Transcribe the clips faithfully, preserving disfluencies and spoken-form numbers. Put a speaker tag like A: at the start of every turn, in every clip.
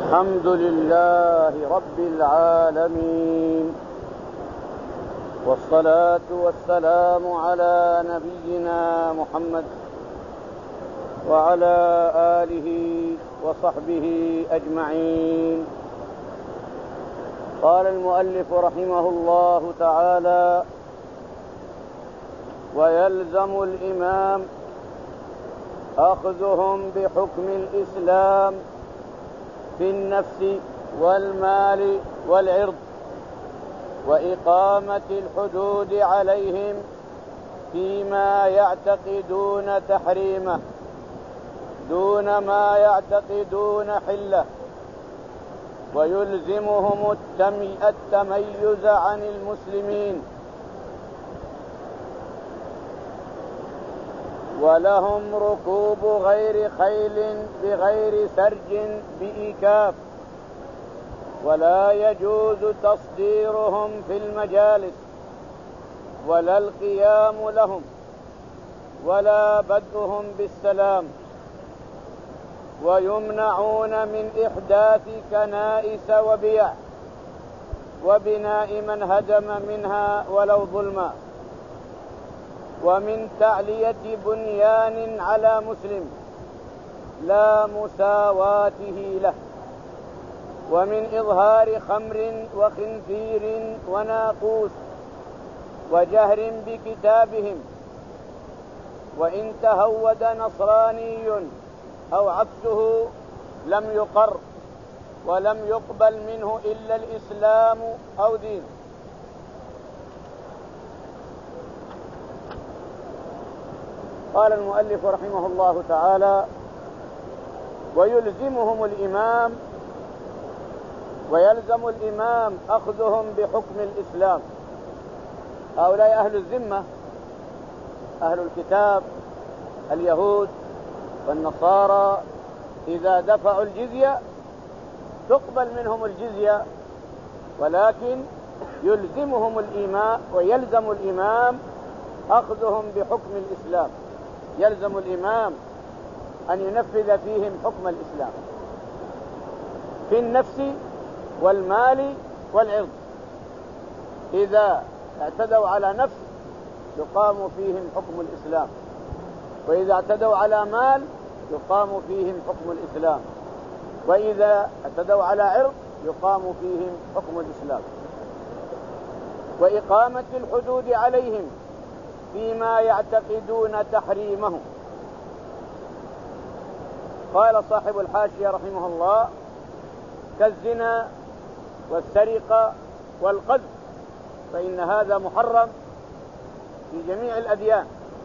A: الحمد لله رب العالمين، والصلاة والسلام على نبينا محمد وعلى آله وصحبه أجمعين. قال المؤلف رحمه الله تعالى: ويلزم الإمام أخذهم بحكم الإسلام في النفس والمال والعرض، وإقامة الحدود عليهم فيما يعتقدون تحريمه دون ما يعتقدون حله، ويلزمهم التميز عن المسلمين، ولهم ركوب غير خيل بغير سرج بإيكاف، ولا يجوز تصديرهم في المجالس ولا القيام لهم ولا بدءهم بالسلام، ويمنعون من إحداث كنائس وبيع وبناء من هدم منها ولو ظلما، ومن تعلية بنيان على مسلم لا مساواته له، ومن إظهار خمر وخنزير وناقوس وجهر بكتابهم، وإن تهود نصراني أو عكسه لم يقر ولم يقبل منه إلا الإسلام أو دين. قال المؤلف رحمه الله تعالى: ويلزمهم الإمام ويلزم الإمام أخذهم بحكم الإسلام. هؤلاء أهل الذمة، أهل الكتاب، اليهود والنصارى، إذا دفعوا الجزية تقبل منهم الجزية، ولكن يلزمهم الإمام ويلزم الإمام أخذهم بحكم الإسلام. يلزم الإمام أن ينفذ فيهم حكم الإسلام في النفس والمال والعرض. إذا اعتدوا على نفس يقام فيهم حكم الإسلام، وإذا اعتدوا على مال يقام فيهم حكم الإسلام، وإذا اعتدوا على عرض يقام فيهم حكم الإسلام. وإقامة الحدود عليهم فيما يعتقدون تحريمه. قال صاحب الحاشية رحمه الله: كالزنا والسرقة والقذف، فإن هذا محرم في جميع الأديان،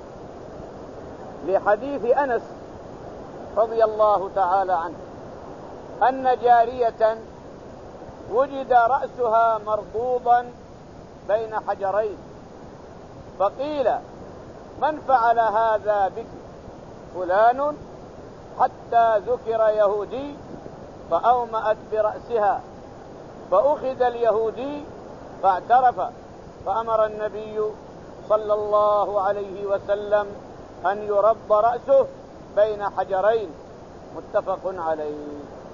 A: لحديث أنس رضي الله تعالى عنه أن جارية وجد رأسها مربوطا بين حجرين، فقيل: من فعل هذا بك؟ فلان، حتى ذكر يهودي فأومأت برأسها، فأخذ اليهودي فاعترف، فأمر النبي صلى الله عليه وسلم أن يرب رأسه بين حجرين، متفق عليه.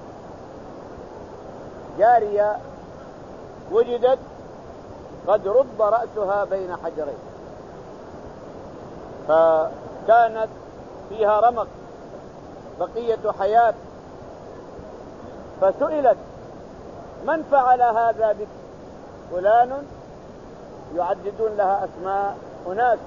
A: جارية وجدت قد رب رأسها بين حجرين، فكانت فيها رمق بقية حياة، فسئلت: من فعل هذا بك؟ فلان، يعددون لها أسماء أناس،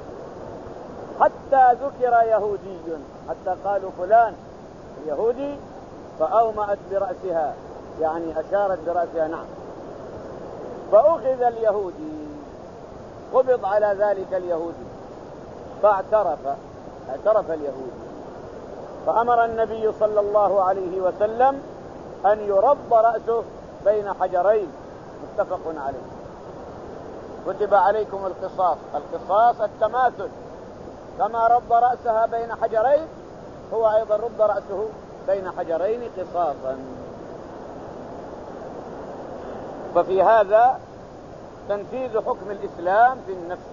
A: حتى ذكر يهودي، حتى قالوا فلان يهودي، فأومأت برأسها، يعني أشارت برأسها، نعم. فأخذ اليهودي، قبض على ذلك اليهودي، فاعترف اعترف اليهودي، فأمر النبي صلى الله عليه وسلم أن يرب رأسه بين حجرين، متفق عليه. كتب عليكم القصاص، القصاص التماثل، كما رب رأسها بين حجرين هو أيضا رب رأسه بين حجرين قصاصا. ففي هذا تنفيذ حكم الإسلام في النفس،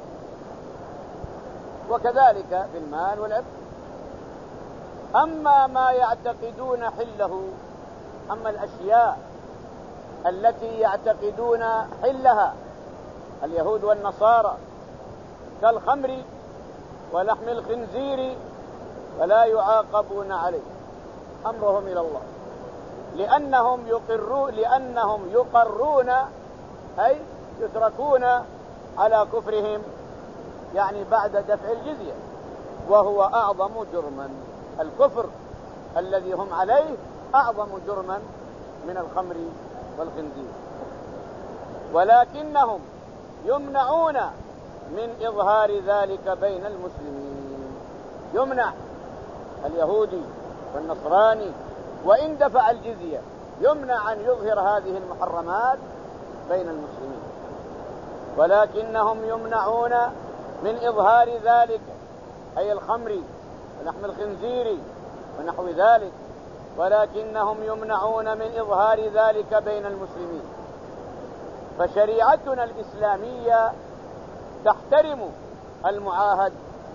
A: وكذلك في المال والعرض. أما ما يعتقدون حله أما الأشياء التي يعتقدون حلها اليهود والنصارى كالخمر ولحم الخنزير فلا يعاقبون عليه، أمرهم إلى الله، لأنهم يقرون لأنهم يقرون أي يتركون على كفرهم، يعني بعد دفع الجزية، وهو أعظم جرما. الكفر الذي هم عليه أعظم جرما من الخمر والخنزير، ولكنهم يمنعون من إظهار ذلك بين المسلمين. يمنع اليهودي والنصراني وإن دفع الجزية، يمنع أن يظهر هذه المحرمات بين المسلمين، ولكنهم يمنعون من إظهار ذلك، أي الخمر ولحم الخنزير ونحو ذلك، ولكنهم يمنعون من إظهار ذلك بين المسلمين. فشريعتنا الإسلامية تحترم المعاهد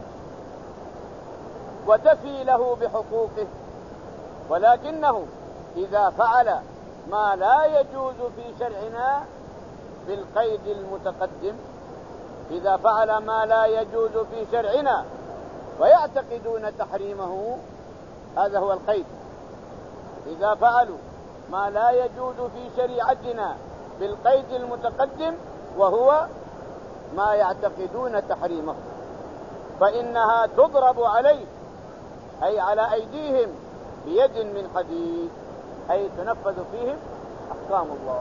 A: وتفي له بحقوقه، ولكنه إذا فعل ما لا يجوز في شرعنا بالقيد المتقدم، إذا فعل ما لا يجوز في شرعنا ويعتقدون تحريمه، هذا هو القيد. إذا فعلوا ما لا يجوز في شريعتنا بالقيد المتقدم وهو ما يعتقدون تحريمه، فإنها تضرب عليه، أي على أيديهم بيد من حديد، أي تنفذ فيهم أحكام الله.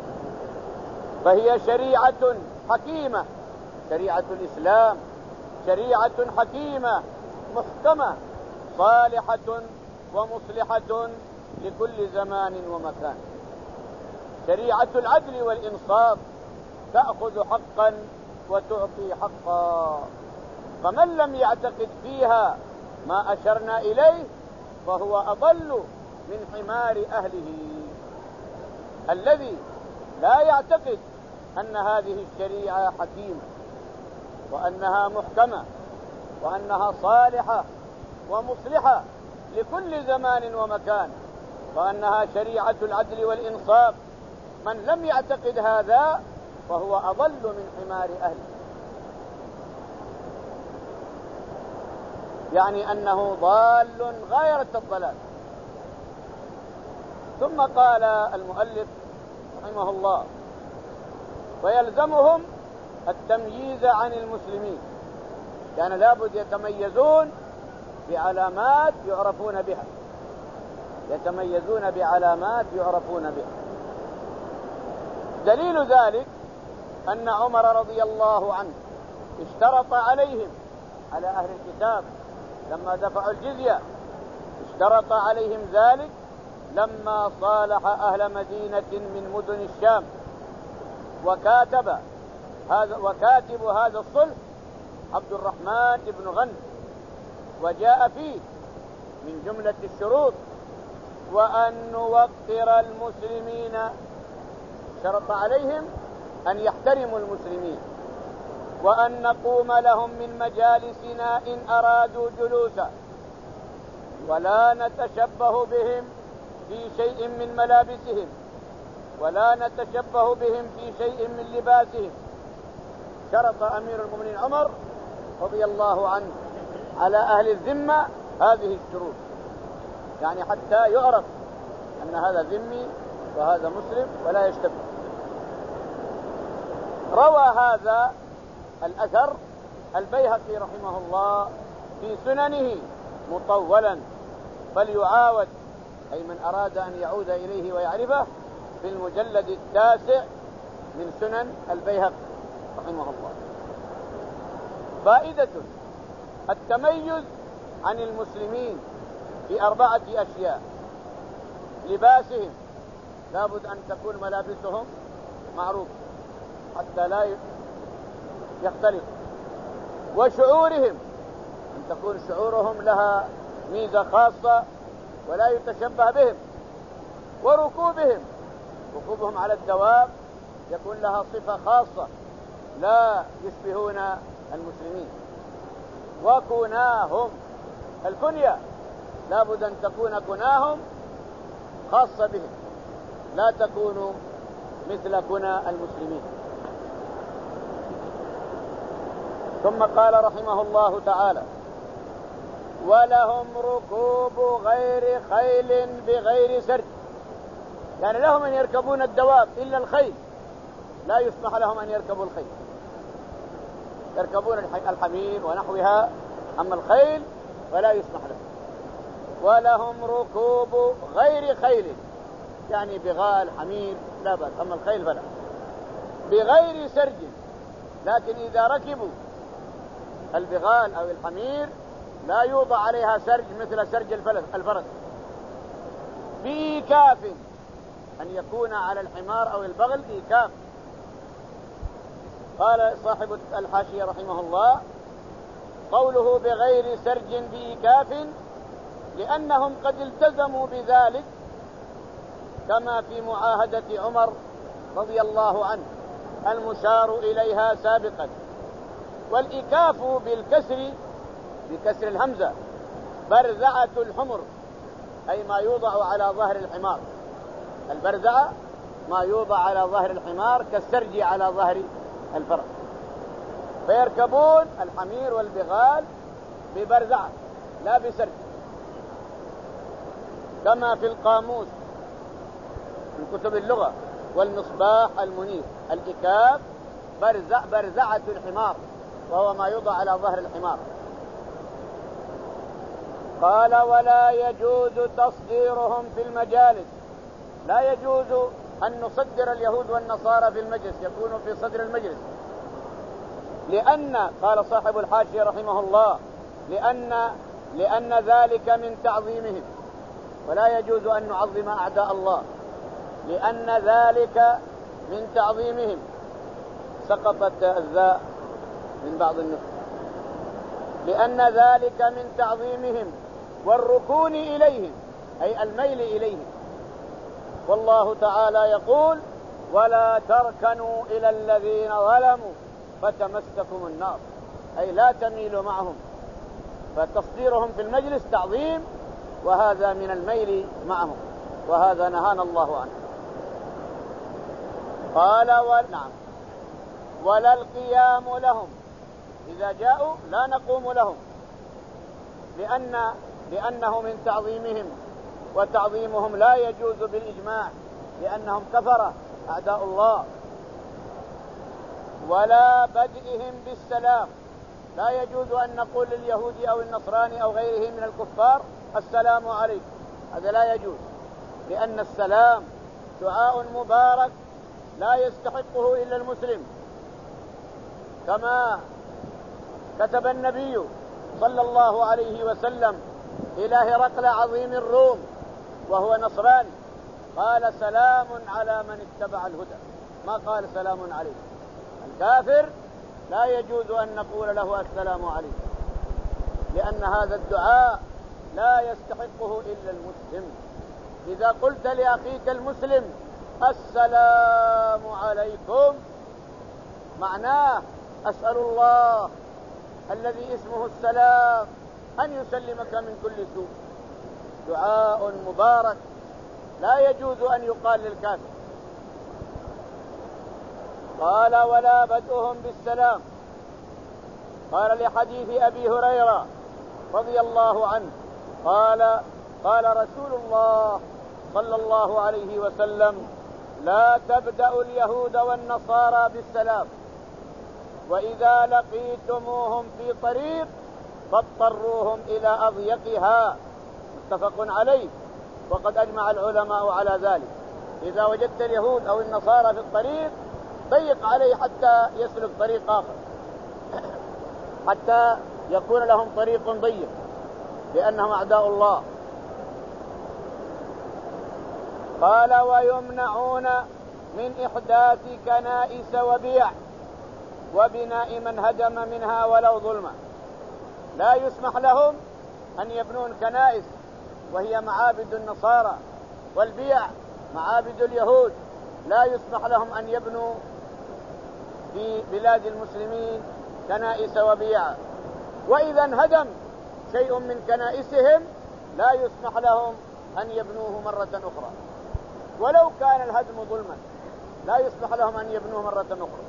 A: فهي شريعة حكيمة، شريعة الإسلام شريعة حكيمة محكمة صالحة ومصلحة لكل زمان ومكان، شريعة العدل والإنصاف، تأخذ حقا وتعطي حقا. فمن لم يعتقد فيها ما أشرنا إليه فهو أضل من حمار أهله، الذي لا يعتقد أن هذه الشريعة حكيمة وأنها محكمة وأنها صالحة ومصلحة لكل زمان ومكان، وأنها شريعة العدل والإنصاف. من لم يعتقد هذا فهو أضل من حمار أهله، يعني أنه ضال غاية الضلال. ثم قال المؤلف رحمه الله: ويلزمهم التمييز عن المسلمين، كان لابد يتميزون بعلامات يعرفون بها، يتميزون بعلامات يعرفون بها. دليل ذلك أن عمر رضي الله عنه اشترط عليهم، على أهل الكتاب لما دفعوا الجزية، اشترط عليهم ذلك لما صالح أهل مدينة من مدن الشام، وكاتب هذا وكاتب هذا الصلح عبد الرحمن بن غنم، وجاء فيه من جملة الشروط: وأن نوقر المسلمين، شرط عليهم أن يحترموا المسلمين، وأن نقوم لهم من مجالسنا إن أرادوا جلوسا، ولا نتشبه بهم في شيء من ملابسهم، ولا نتشبه بهم في شيء من لباسهم. شرط أمير المؤمنين عمر رضي الله عنه على أهل الذمة هذه الشروط، يعني حتى يعرف أن هذا ذمي وهذا مسلم ولا يشتبه. روى هذا الأثر البيهقي رحمه الله في سننه مطولا، فليعاود، أي من أراد أن يعود إليه ويعرفه، في المجلد التاسع من سنن البيهقي رحمه الله. فائدة التميز عن المسلمين في أربعة أشياء: لباسهم، لابد أن تكون ملابسهم معروفة حتى لا يختلف، وشعورهم، أن تكون شعورهم لها ميزة خاصة ولا يتشبه بهم، وركوبهم، ركوبهم على الدواب يكون لها صفة خاصة لا يشبهون المسلمين، وكناهم، الكنية لابد أن تكون كناهم خاصة بهم، لا تكونوا مثل كنا المسلمين. ثم قال رحمه الله تعالى: ولهم ركوب غير خيل بغير سرج، يعني لهم أن يركبون الدواب إلا الخيل، لا يسمح لهم أن يركبوا الخيل، يركبون الحمير ونحوها، أما الخيل فلا يسمح لهم. ولهم ركوب غير خيل، يعني بغال حمير لا بأس، أما الخيل فلا. بغير سرج، لكن إذا ركبوا البغال أو الحمير لا يوضع عليها سرج مثل سرج الفرس. بإيكاف، أن يكون على الحمار أو البغل إيكاف. قال صاحب الحاشية رحمه الله: قوله بغير سرج بإيكاف لأنهم قد التزموا بذلك، كما في معاهدة عمر رضي الله عنه المشار إليها سابقا. والإيكاف بالكسر، بكسر الهمزة، برزعة الحمر، أي ما يوضع على ظهر الحمار. البرزعة ما يوضع على ظهر الحمار كالسرج على ظهر الفرس. فيركبون الحمير والبغال ببرزعة لا بسرج، كما في القاموس من كتب اللغة والمصباح المنير: الإكاف برزع برزعة الحمار، وهو ما يوضع على ظهر الحمار. قال: ولا يجوز تصديرهم في المجالس، لا يجوز أن نصدر اليهود والنصارى في المجلس، يكونوا في صدر المجلس. لأن، قال صاحب الحاشية رحمه الله: لأن لأن ذلك من تعظيمهم، ولا يجوز أن نعظم أعداء الله، لأن ذلك من تعظيمهم. سقطت الذاء من بعض النسخ. لأن ذلك من تعظيمهم والركون إليهم، أي الميل إليهم. والله تعالى يقول: ولا تركنوا إلى الذين ظلموا فتمسكم النار، أي لا تميلوا معهم. فتصديرهم في المجلس تعظيم، وهذا من الميل معهم، وهذا نهانا الله عنه. قال: ونعم ولا القيام لهم، إذا جاءوا لا نقوم لهم، لأن لأنه من تعظيمهم، وتعظيمهم لا يجوز بالإجماع، لأنهم كفرة أعداء الله. ولا بدئهم بالسلام، لا يجوز أن نقول لليهودي أو النصراني أو غيره من الكفار: السلام عليكم، هذا لا يجوز، لأن السلام دعاء مبارك لا يستحقه إلا المسلم، كما كتب النبي صلى الله عليه وسلم إلى هرقل عظيم الروم وهو نصراني، قال: سلام على من اتبع الهدى، ما قال سلام عليه. الكافر لا يجوز أن نقول له السلام عليكم، لأن هذا الدعاء لا يستحقه إلا المسلم. إذا قلت لأخيك المسلم السلام عليكم، معناه أسأل الله الذي اسمه السلام أن يسلمك من كل سوء. دعاء مبارك لا يجوز أن يقال للكافر. قال: ولا بدءهم بالسلام. قال لحديث أبي هريرة رضي الله عنه قال: قال رسول الله صلى الله عليه وسلم: لا تبدأوا اليهود والنصارى بالسلام، وإذا لقيتموهم في طريق فاضطروهم إلى أضيقها. متفق عليه، وقد أجمع العلماء على ذلك. إذا وجدت اليهود أو النصارى في الطريق ضيق عليه حتى يسلك طريق آخر، حتى يكون لهم طريق ضيق، لأنهم أعداء الله. قال: ويمنعون من إحداث كنائس وبيع وبناء من هدم منها ولو ظلما. لا يسمح لهم أن يبنون كنائس وهي معابد النصارى، والبيع معابد اليهود، لا يسمح لهم أن يبنوا في بلاد المسلمين كنائس وبيع. وإذا انهدم شيء من كنائسهم لا يسمح لهم أن يبنوه مرة أخرى، ولو كان الهدم ظلما لا يصلح لهم أن يبنوه مرة أخرى.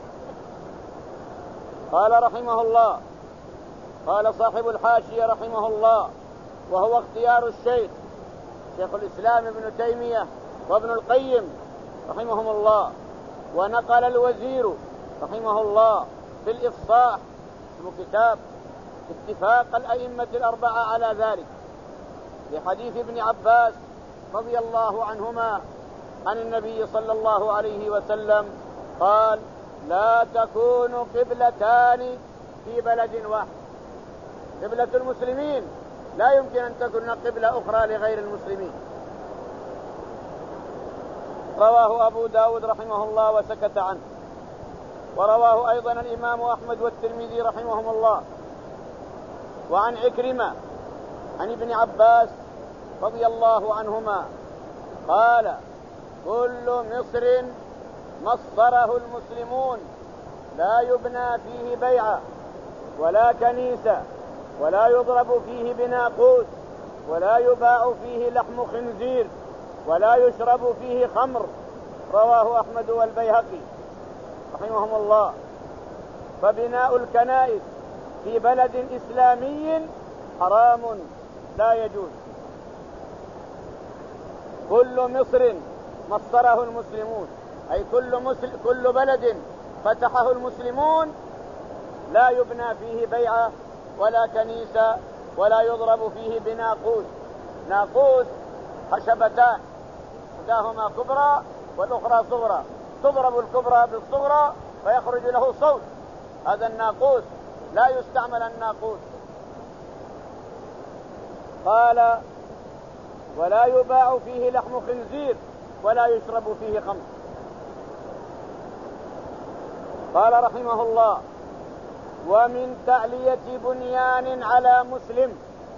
A: قال رحمه الله، قال صاحب الحاشية رحمه الله: وهو اختيار الشيخ شيخ الإسلام ابن تيمية وابن القيم رحمهم الله. ونقل الوزير رحمه الله في الإفصاح اسمه كتاب اتفاق الأئمة الأربعة على ذلك، لحديث ابن عباس رضي الله عنهما عن النبي صلى الله عليه وسلم قال: لا تكون قبلتان في بلد واحد. قبلة المسلمين لا يمكن أن تكون قبلة أخرى لغير المسلمين. رواه أبو داود رحمه الله وسكت عنه. ورواه أيضا الإمام أحمد والترمذي رحمهم الله. وعن عكرمة عن ابن عباس رضي الله عنهما قال: كل مصر مصره المسلمون لا يبنى فيه بيعة ولا كنيسة ولا يضرب فيه بناقوس ولا يباع فيه لحم خنزير ولا يشرب فيه خمر. رواه أحمد والبيهقي رحمهم الله. فبناء الكنائس في بلد إسلامي حرام لا يجوز. كل مصر مصره المسلمون أي كل, مسل كل بلد فتحه المسلمون لا يبنى فيه بيعة ولا كنيسة ولا يضرب فيه بناقوس. ناقوس خشبتان إحداهما كبرى والأخرى صغرى، تضرب الكبرى بالصغرى فيخرج له صوت، هذا الناقوس، لا يستعمل الناقوس. قال: ولا يباع فيه لحم خنزير ولا يشرب فيه خمر. قال رحمه الله: ومن تعلية بنيان على مسلم،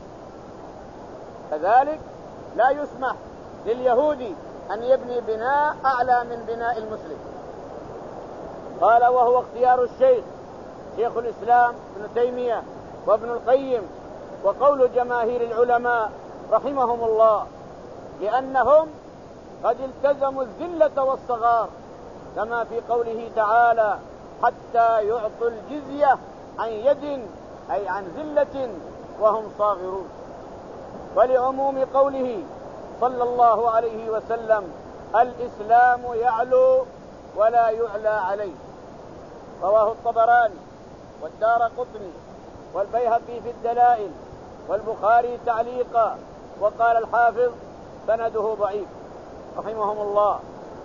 A: كذلك لا يسمح لليهودي أن يبني بناء أعلى من بناء المسلم. قال: وهو اختيار الشيخ شيخ الإسلام ابن تيمية وابن القيم وقول جماهير العلماء رحمهم الله، لأنهم قد التزموا الذلة والصغار، كما في قوله تعالى: حتى يعطوا الجزية عن يد أي عن ذلة وهم صاغرون. ولعموم قوله صلى الله عليه وسلم: الإسلام يعلو ولا يعلى عليه. رواه الطبراني والدارقطني والبيهقي في الدلائل والبخاري تعليقا. وقال الحافظ: سنده ضعيف رحمهم الله.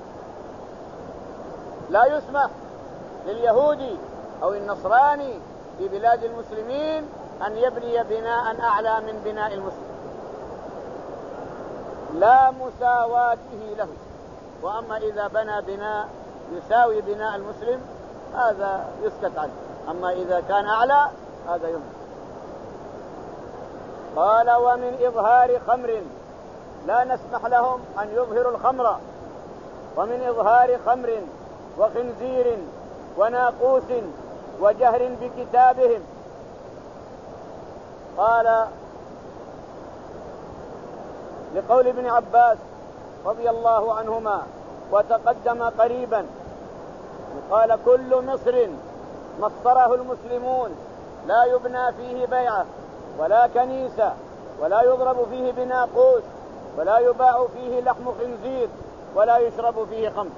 A: لا يسمح لليهودي أو النصراني في بلاد المسلمين أن يبني بناء أعلى من بناء المسلم، لا مساواته له. وأما إذا بنى بناء يساوي بناء المسلم هذا يسكت عنه، أما إذا كان أعلى هذا يمكن. قال: ومن إظهار خمر، لا نسمح لهم أن يظهروا الخمر. ومن إظهار خمر وخنزير وناقوس وجهر بكتابهم. قال لقول ابن عباس رضي الله عنهما وتقدم قريبا، قال: كل مصر مصره المسلمون لا يبنى فيه بيعة ولا كنيسة ولا يضرب فيه بناقوس ولا يباع فيه لحم خنزير ولا يشرب فيه خمر.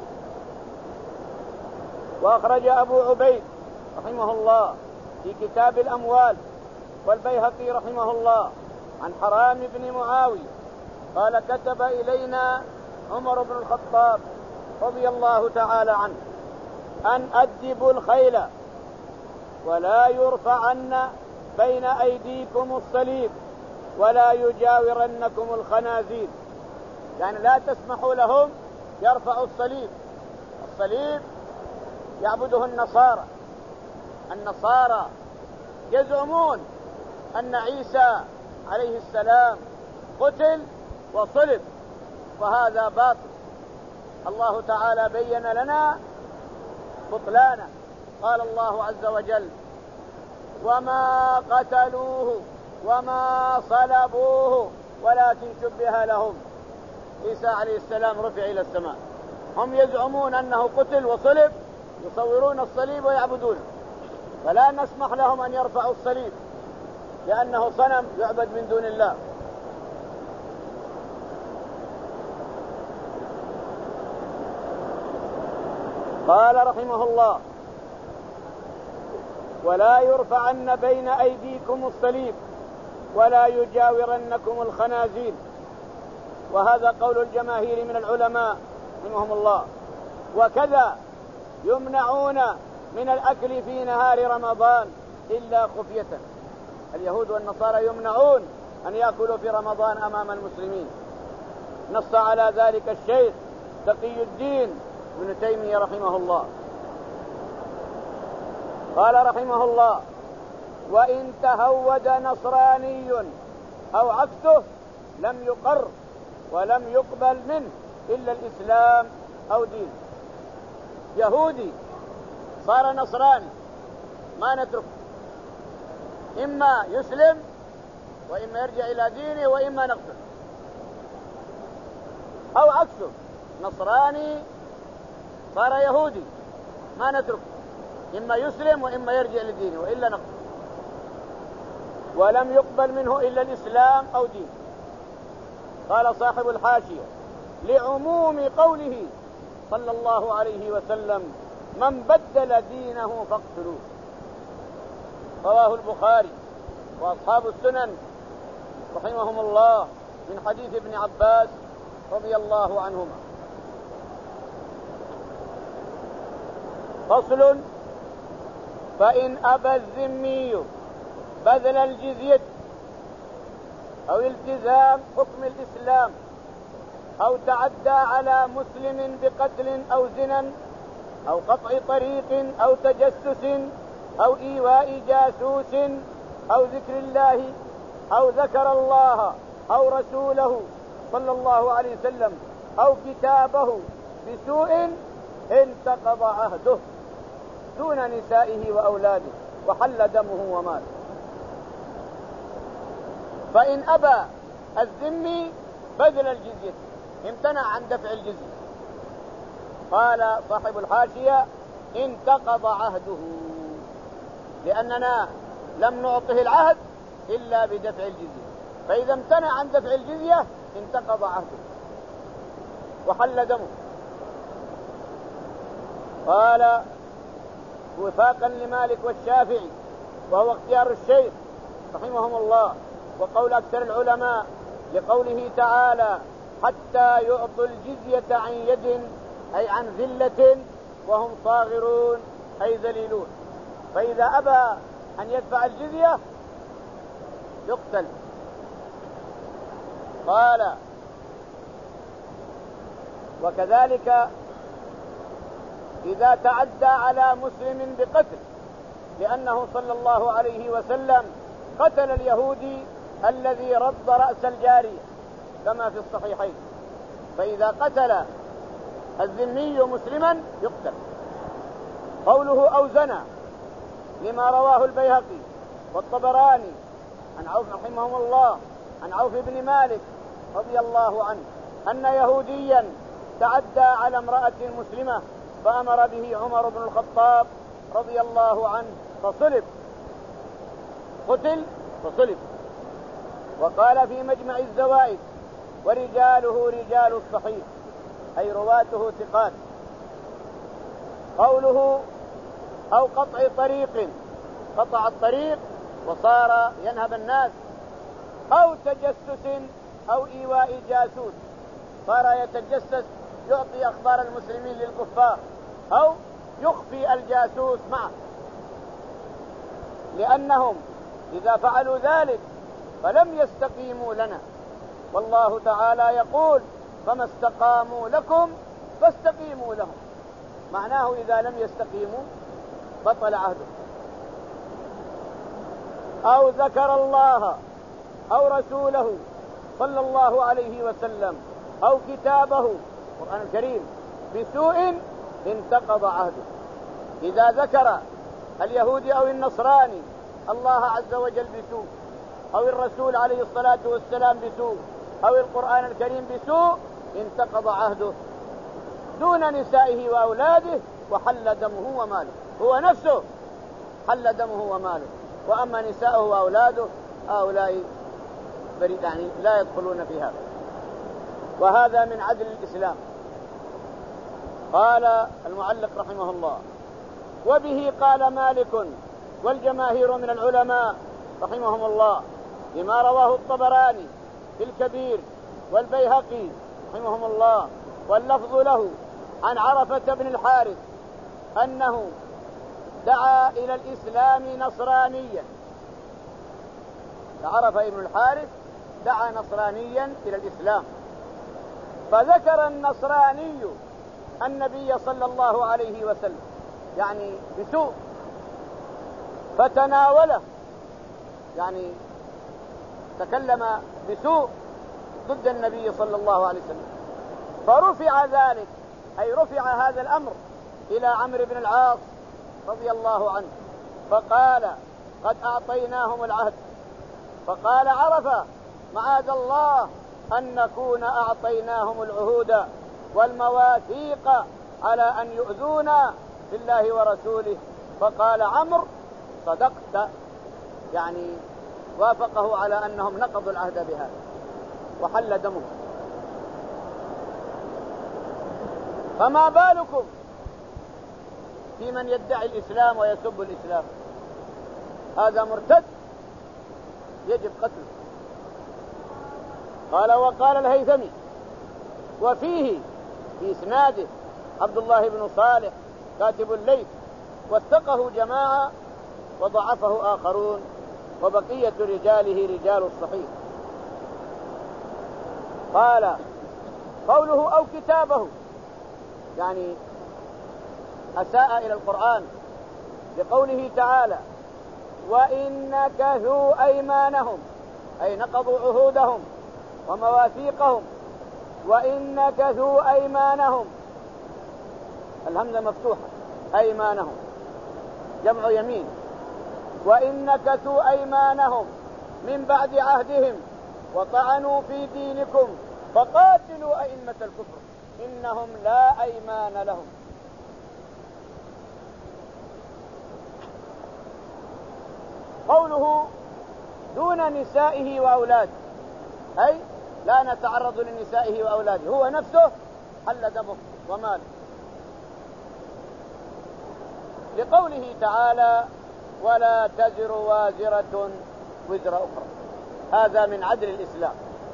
A: وأخرج أبو عبيد رحمه الله في كتاب الأموال والبيهقي رحمه الله عن حرام بن معاوية قال: كتب إلينا عمر بن الخطاب رضي الله تعالى عنه أن أدبوا الخيل ولا يرفعن بين أيديكم الصليب ولا يجاورنكم الخنازير، يعني لا تسمحوا لهم يرفعوا الصليب. الصليب يعبده النصارى. النصارى يزعمون أن عيسى عليه السلام قتل وصلب، وهذا باطل. الله تعالى بين لنا بطلانه. قال الله عز وجل: وما قتلوه وما صلبوه ولكن شبه لهم. عيسى عليه السلام رفع إلى السماء. هم يزعمون أنه قتل وصلب، يصورون الصليب ويعبدونه، فلا نسمح لهم أن يرفعوا الصليب لأنه صنم يعبد من دون الله. قال رحمه الله: ولا يرفعن بين أيديكم الصليب ولا يجاورنكم الخنازير. وهذا قول الجماهير من العلماء رحمهم الله. وكذا يمنعون من الأكل في نهار رمضان إلا خفية. اليهود والنصارى يمنعون أن يأكلوا في رمضان أمام المسلمين. نص على ذلك الشيخ تقي الدين ابن تيمية رحمه الله. قال رحمه الله: وإن تهود نصراني أو عكسه لم يقر ولم يقبل منه إلا الإسلام أو دين. يهودي صار نصراني ما نتركه، إما يسلم وإما يرجع إلى دينه وإما نقتله. أو عكسه، نصراني صار يهودي ما نتركه، إما يسلم وإما يرجع لدينه وإلا نقتله. ولم يقبل منه إلا الإسلام أو دين. قال صاحب الحاشية: لعموم قوله صلى الله عليه وسلم: من بدل دينه فاقتلوه. رواه البخاري وأصحاب السنن رحمهم الله من حديث ابن عباس رضي الله عنهما. فصل: فإن أبى الذمي بذل الجزية أو التزام حكم الإسلام أو تعدى على مسلم بقتل أو زنا أو قطع طريق أو تجسس أو إيواء جاسوس أو ذكر الله أو ذكر الله أو رسوله صلى الله عليه وسلم أو كتابه بسوء انتقض عهده دون نسائه وأولاده وحل دمه وماله. فإن أبى الذمي بذل الجزية، امتنع عن دفع الجزية، قال صاحب الحاشية: انتقض عهده، لأننا لم نعطه العهد إلا بدفع الجزية، فإذا امتنع عن دفع الجزية انتقض عهده وحل دمه. قال وفاقا لمالك والشافعي، وهو اختيار الشيخ رحمهم الله وقول أكثر العلماء، لقوله تعالى: حتى يعطوا الجزية عن يد، أي عن ذلة وهم صاغرون أي ذليلون. فإذا أبى أن يدفع الجزية يقتل. قال: وكذلك إذا تعدى على مسلم بقتل، لأنه صلى الله عليه وسلم قتل اليهودي الذي رد رأس الجارية كما في الصحيحين. فإذا قتل الذمي مسلما يقتل. قوله أو زنى لما رواه البيهقي والطبراني عن عوف رحمهم الله عن عوف بن مالك رضي الله عنه أن يهوديا تعدى على امرأة مسلمة فأمر به عمر بن الخطاب رضي الله عنه فصلب، قتل فصلب. وقال في مجمع الزوائد: ورجاله رجال الصحيح، أي رواته ثقات. قوله أو قطع طريق، قطع الطريق وصار ينهب الناس، أو تجسس أو إيواء جاسوس، صار يتجسس يعطي أخبار المسلمين للكفار، أو يخفي الجاسوس معه، لأنهم إذا فعلوا ذلك فلم يستقيموا لنا، والله تعالى يقول: فما استقاموا لكم فاستقيموا لهم. معناه إذا لم يستقيموا بطل عهده. أو ذكر الله أو رسوله صلى الله عليه وسلم أو كتابه القرآن الكريم بسوء انتقض عهده. إذا ذكر اليهودي أو النصراني الله عز وجل بسوء، أو الرسول عليه الصلاة والسلام بسوء، أو القرآن الكريم بسوء، انتقض عهده دون نسائه وأولاده وحل دمه وماله، هو نفسه حل دمه وماله، وأما نساءه وأولاده هؤلاء بريء، يعني لا يدخلون في هذا. وهذا من عدل الإسلام. قال المعلق رحمه الله: وبه قال مالك والجماهير من العلماء رحمهم الله، لما رواه الطبراني في الكبير والبيهقي رحمهم الله، واللفظ له، عن عرفة بن الحارث أنه دعا إلى الإسلام نصرانيا. عرفة بن الحارث دعا نصرانيا إلى الإسلام، فذكر النصراني النبي صلى الله عليه وسلم يعني بسوء، فتناوله، يعني تكلم بسوء ضد النبي صلى الله عليه وسلم، فرفع ذلك، أي رفع هذا الأمر إلى عمرو بن العاص رضي الله عنه، فقال: قد أعطيناهم العهد. فقال عرفة: معاذ الله أن نكون أعطيناهم العهود والمواثيق على أن يؤذونا في الله ورسوله. فقال عمرو: صدقت، يعني وافقه على أنهم نقضوا العهد بهذا وحل دمه. فما بالكم في من يدعي الإسلام ويسب الإسلام؟ هذا مرتد يجب قتله. قال: وقال الهيثمي: وفيه في إسناده عبد الله بن صالح كاتب الليث، وثقه جماعة وضعفه آخرون، وبقية رجاله رجال الصحيح. قال: قوله أو كتابه، يعني أساء إلى القرآن بقوله تعالى: وإن نكثوا أيمانهم، أي نقضوا عهودهم ومواثيقهم. وإن نكثوا أيمانهم، الهمزة مفتوحة، أيمانهم جمع يمين. وإن نكثوا أيمانهم من بعد عهدهم وطعنوا في دينكم فقاتلوا أئمة الكفر إنهم لا أيمان لهم. قوله دون نسائه وأولاده، أي لا نتعرض لنسائه وأولاده، هو نفسه حل دمه وماله، لقوله تعالى: ولا تزر وازرة وزر أخرى. هذا من عدل الإسلام.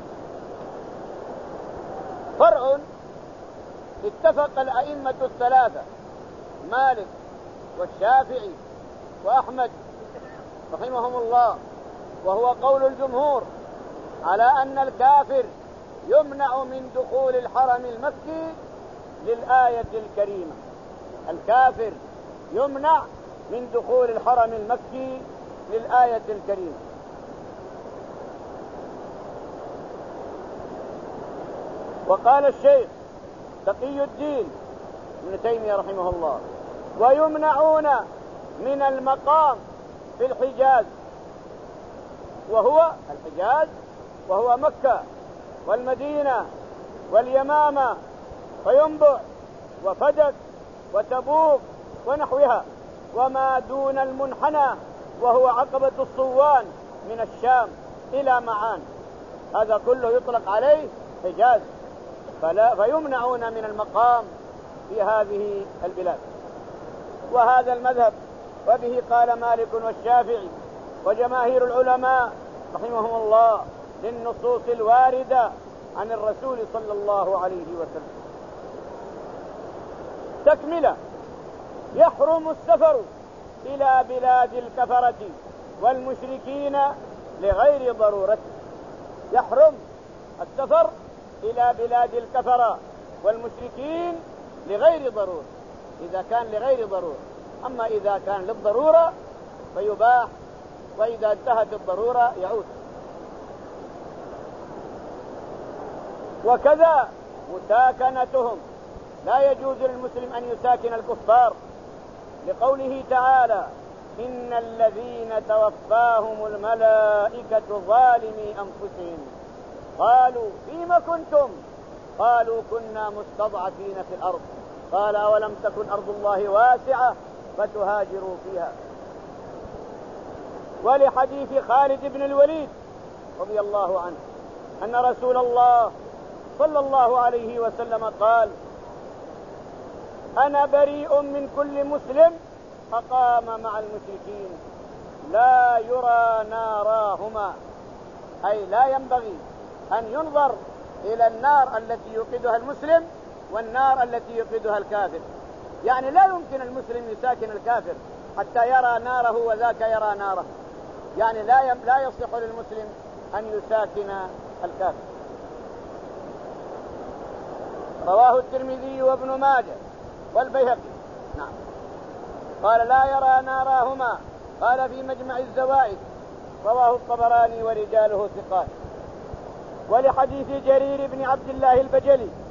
A: فرع: اتفق الأئمة الثلاثة مالك والشافعي وأحمد رحمهم الله، وهو قول الجمهور، على أن الكافر يمنع من دخول الحرم المكي للآية الكريمة. الكافر يمنع من دخول الحرم المكي للآية الكريمة. وقال الشيخ تقي الدين ابن تيمية رحمه الله: ويمنعون من المقام في الحجاز، وهو الحجاز وهو مكة والمدينة واليمامة وينبع وفدك وتبوك ونحوها، وما دون المنحنى وهو عقبة الصوان من الشام إلى معان، هذا كله يطلق عليه حجاز. فلا فيمنعون من المقام في هذه البلاد. وهذا المذهب وبه قال مالك والشافعي وجماهير العلماء رحمهم الله للنصوص الواردة عن الرسول صلى الله عليه وسلم. تكملة: يحرم السفر إلى بلاد الكفرة والمشركين لغير ضرورة. يحرم السفر إلى بلاد الكفرة والمشركين لغير ضرورة، إذا كان لغير ضرورة. أما إذا كان للضرورة فيباح، وإذا انتهت الضرورة يعود. وكذا مساكنتهم، لا يجوز للمسلم أن يساكن الكفار، لقوله تعالى: إن الذين توفاهم الملائكة ظالمي أنفسهم قالوا فيما كنتم قالوا كنا مستضعفين في الأرض. قال أولم تكن أرض الله واسعة فتهاجروا فيها. ولحديث خالد بن الوليد رضي الله عنه أن رسول الله صلى الله عليه وسلم قال أنا بريء من كل مسلم أقام مع المشركين لا يرى ناراهما، أي لا ينبغي أن ينظر إلى النار التي يوقدها المسلم والنار التي يوقدها الكافر. يعني لا يمكن المسلم يساكن الكافر حتى يرى ناره وذاك يرى ناره. يعني لا لا يصح للمسلم أن يساكن الكافر. رواه الترمذي وابن ماجه والبيهقي. نعم. قال لا يرى ناراهما. قال في مجمع الزوائد رواه الطبراني ورجاله ثقات. ولحديث جرير بن عبد الله البجلي